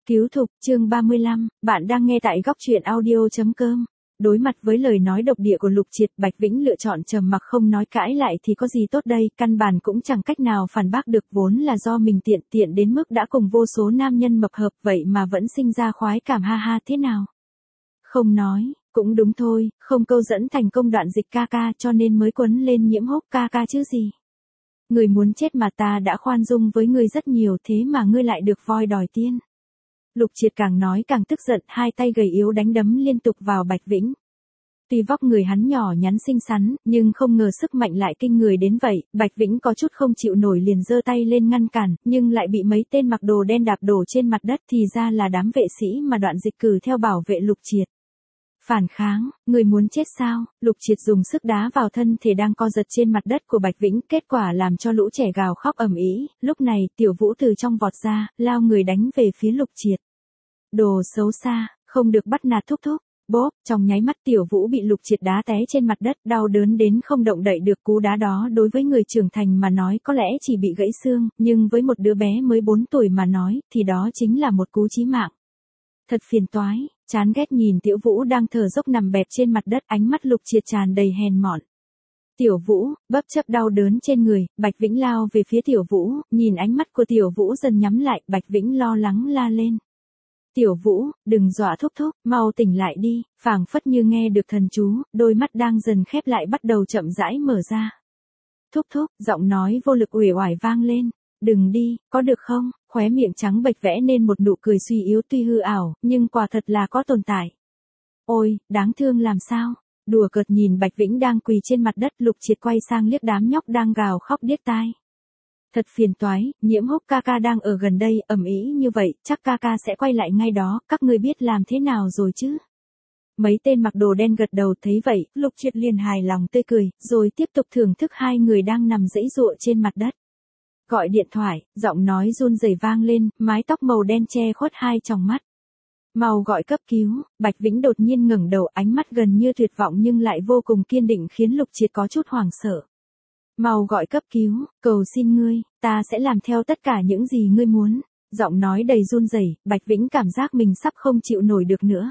Cứu thục, chương 35, bạn đang nghe tại góc truyện audio.com. Đối mặt với lời nói độc địa của Lục Triệt, Bạch Vĩnh lựa chọn trầm mặc không nói cãi lại thì có gì tốt đây, căn bản cũng chẳng cách nào phản bác được, vốn là do mình tiện đến mức đã cùng vô số nam nhân mập hợp vậy mà vẫn sinh ra khoái cảm, ha ha. Thế nào? Không nói, cũng đúng thôi, không câu dẫn thành công đoạn dịch ca ca cho nên mới quấn lên Nhiễm Húc ca ca chứ gì. Người muốn chết mà ta đã khoan dung với ngươi rất nhiều, thế mà ngươi lại được voi đòi tiên. Lục Triệt càng nói càng tức giận, hai tay gầy yếu đánh đấm liên tục vào Bạch Vĩnh. Tuy vóc người hắn nhỏ nhắn xinh xắn, nhưng không ngờ sức mạnh lại kinh người đến vậy, Bạch Vĩnh có chút không chịu nổi liền giơ tay lên ngăn cản, nhưng lại bị mấy tên mặc đồ đen đạp đổ trên mặt đất, thì ra là đám vệ sĩ mà Đoạn Dịch cử theo bảo vệ Lục Triệt. Phản kháng, người muốn chết sao? Lục Triệt dùng sức đá vào thân thể đang co giật trên mặt đất của Bạch Vĩnh, kết quả làm cho lũ trẻ gào khóc ầm ĩ. Lúc này, Tiểu Vũ từ trong vọt ra, lao người đánh về phía Lục Triệt. Đồ xấu xa, không được bắt nạt thúc thúc. Bốp, trong nháy mắt Tiểu Vũ bị Lục Triệt đá té trên mặt đất, đau đớn đến không động đậy được. Cú đá đó đối với người trưởng thành mà nói có lẽ chỉ bị gãy xương, nhưng với một đứa bé mới 4 tuổi mà nói, thì đó chính là một cú chí mạng. Thật phiền toái, chán ghét nhìn Tiểu Vũ đang thở dốc nằm bẹp trên mặt đất, ánh mắt Lục Triệt tràn đầy hèn mọn. Tiểu Vũ, bấp chấp đau đớn trên người, Bạch Vĩnh lao về phía Tiểu Vũ, nhìn ánh mắt của Tiểu Vũ dần nhắm lại, Bạch Vĩnh lo lắng la lên. Tiểu Vũ, đừng dọa thúc thúc, mau tỉnh lại đi, phảng phất như nghe được thần chú, đôi mắt đang dần khép lại bắt đầu chậm rãi mở ra. Thúc thúc, giọng nói vô lực uể oải vang lên. Đừng đi, có được không? Khóe miệng trắng bệch vẽ nên một nụ cười suy yếu tuy hư ảo, nhưng quả thật là có tồn tại. Ôi, đáng thương làm sao? Đùa cợt nhìn Bạch Vĩnh đang quỳ trên mặt đất, Lục Triệt quay sang liếc đám nhóc đang gào khóc điếc tai. Thật phiền toái, Nhiễm Húc ca ca đang ở gần đây, ầm ĩ như vậy, chắc ca ca sẽ quay lại ngay đó, các ngươi biết làm thế nào rồi chứ? Mấy tên mặc đồ đen gật đầu, thấy vậy, Lục Triệt liền hài lòng tươi cười, rồi tiếp tục thưởng thức hai người đang nằm giãy giụa trên mặt đất. Gọi điện thoại, giọng nói run rẩy vang lên, mái tóc màu đen che khuất hai tròng mắt. Mau gọi cấp cứu. Bạch Vĩnh đột nhiên ngẩng đầu, ánh mắt gần như tuyệt vọng nhưng lại vô cùng kiên định khiến Lục Triệt có chút hoảng sợ. Mau gọi cấp cứu, cầu xin ngươi, ta sẽ làm theo tất cả những gì ngươi muốn. Giọng nói đầy run rẩy, Bạch Vĩnh cảm giác mình sắp không chịu nổi được nữa.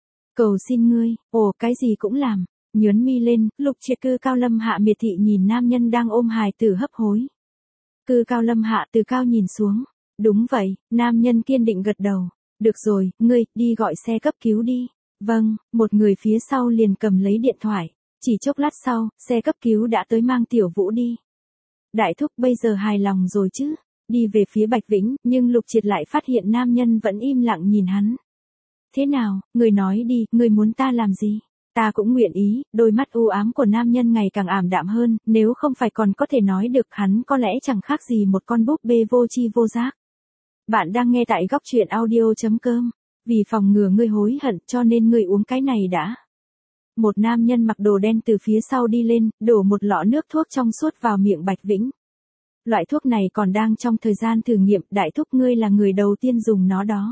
Cầu xin ngươi, ồ cái gì cũng làm. Nhớn mi lên, Lục Triệt Cư Cao Lâm Hạ miệt thị nhìn nam nhân đang ôm hài tử hấp hối. Cư Cao Lâm Hạ từ cao nhìn xuống. Đúng vậy, nam nhân kiên định gật đầu. Được rồi, ngươi, đi gọi xe cấp cứu đi. Vâng, một người phía sau liền cầm lấy điện thoại. Chỉ chốc lát sau, xe cấp cứu đã tới mang Tiểu Vũ đi. Đại thúc bây giờ hài lòng rồi chứ? Đi về phía Bạch Vĩnh, nhưng Lục Triệt lại phát hiện nam nhân vẫn im lặng nhìn hắn. Thế nào, người nói đi, người muốn ta làm gì? Ta cũng nguyện ý. Đôi mắt u ám của nam nhân ngày càng ảm đạm hơn, nếu không phải còn có thể nói được, hắn có lẽ chẳng khác gì một con búp bê vô tri vô giác. Bạn đang nghe tại góc truyện audio.com. Vì phòng ngừa ngươi hối hận cho nên ngươi uống cái này đã. Một nam nhân mặc đồ đen từ phía sau đi lên, đổ một lọ nước thuốc trong suốt vào miệng Bạch Vĩnh. Loại thuốc này còn đang trong thời gian thử nghiệm, đại thúc ngươi là người đầu tiên dùng nó đó.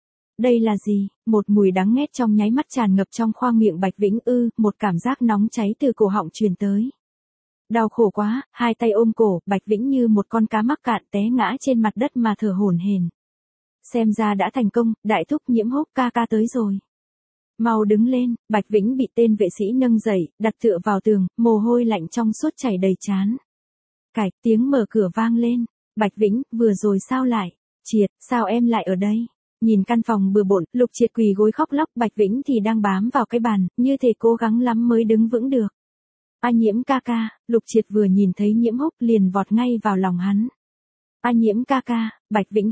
Đây là gì? Một mùi đắng nghét trong nháy mắt tràn ngập trong khoang miệng Bạch Vĩnh, một cảm giác nóng cháy từ cổ họng truyền tới. Đau khổ quá, hai tay ôm cổ, Bạch Vĩnh như một con cá mắc cạn té ngã trên mặt đất mà thở hổn hển. Xem ra đã thành công, đại thúc Nhiễm Húc ca ca tới rồi. Mau đứng lên, Bạch Vĩnh bị tên vệ sĩ nâng dậy, đặt tựa vào tường, mồ hôi lạnh trong suốt chảy đầy trán. Cạch, tiếng mở cửa vang lên. Bạch Vĩnh, vừa rồi sao lại? Triệt, sao em lại ở đây? Nhìn căn phòng bừa bộn, Lục Triệt quỳ gối khóc lóc, Bạch Vĩnh thì đang bám vào cái bàn, như thể cố gắng lắm mới đứng vững được. A Nhiễm ca ca, Lục Triệt vừa nhìn thấy Nhiễm Húc liền vọt ngay vào lòng hắn. A Nhiễm ca ca, Bạch Vĩnh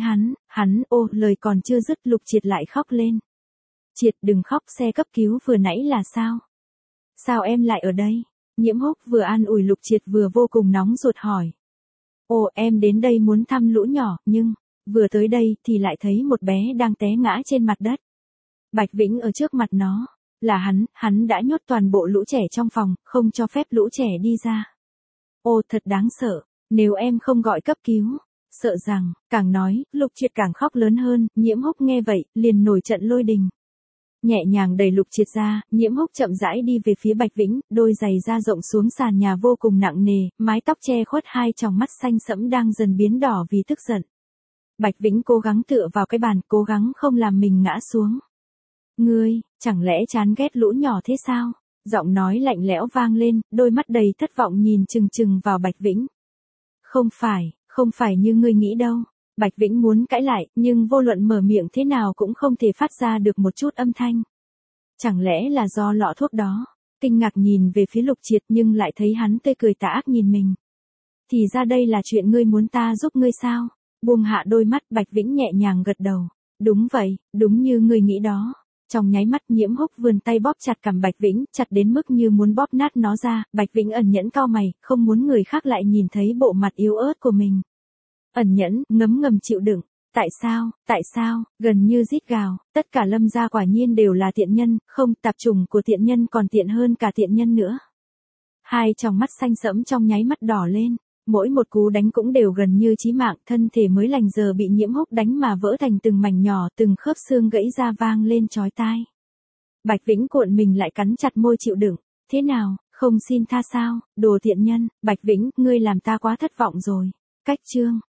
lời còn chưa dứt Lục Triệt lại khóc lên. Triệt đừng khóc, xe cấp cứu vừa nãy là sao? Sao em lại ở đây? Nhiễm Húc vừa an ủi Lục Triệt vừa vô cùng nóng ruột hỏi. Em đến đây muốn thăm lũ nhỏ, nhưng, vừa tới đây thì lại thấy một bé đang té ngã trên mặt đất. Bạch Vĩnh ở trước mặt nó. Là hắn đã nhốt toàn bộ lũ trẻ trong phòng, không cho phép lũ trẻ đi ra. Thật đáng sợ, nếu em không gọi cấp cứu. Sợ rằng, càng nói, Lục Triệt càng khóc lớn hơn, Nhiễm Húc nghe vậy, liền nổi trận lôi đình. Nhẹ nhàng đẩy Lục Triệt ra, Nhiễm Húc chậm rãi đi về phía Bạch Vĩnh, đôi giày da rộng xuống sàn nhà vô cùng nặng nề, mái tóc che khuất hai tròng mắt xanh sẫm đang dần biến đỏ vì tức giận. Bạch Vĩnh cố gắng tựa vào cái bàn, cố gắng không làm mình ngã xuống. Ngươi, chẳng lẽ chán ghét lũ nhỏ thế sao? Giọng nói lạnh lẽo vang lên, đôi mắt đầy thất vọng nhìn chừng chừng vào Bạch Vĩnh. Không phải như ngươi nghĩ đâu. Bạch Vĩnh muốn cãi lại, nhưng vô luận mở miệng thế nào cũng không thể phát ra được một chút âm thanh. Chẳng lẽ là do lọ thuốc đó? Kinh ngạc nhìn về phía Lục Triệt nhưng lại thấy hắn tươi cười tà ác nhìn mình. Thì ra đây là chuyện ngươi muốn ta giúp ngươi sao? Buông hạ đôi mắt, Bạch Vĩnh nhẹ nhàng gật đầu. Đúng vậy, đúng như ngươi nghĩ đó. Trong nháy mắt Nhiễm Húc vươn tay bóp chặt cằm Bạch Vĩnh, chặt đến mức như muốn bóp nát nó ra. Bạch Vĩnh ẩn nhẫn cau mày, không muốn người khác lại nhìn thấy bộ mặt yếu ớt của mình. Ẩn nhẫn, ngấm ngầm chịu đựng. Tại sao, gần như rít gào, tất cả Lâm gia quả nhiên đều là tiện nhân, không, tạp chủng của tiện nhân còn tiện hơn cả tiện nhân nữa. Hai tròng mắt xanh sẫm trong nháy mắt đỏ lên, mỗi một cú đánh cũng đều gần như chí mạng, thân thể mới lành giờ bị Nhiễm Húc đánh mà vỡ thành từng mảnh nhỏ, từng khớp xương gãy ra vang lên chói tai. Bạch Vĩnh cuộn mình lại cắn chặt môi chịu đựng, thế nào, không xin tha sao, đồ tiện nhân, Bạch Vĩnh, ngươi làm ta quá thất vọng rồi. Cách chương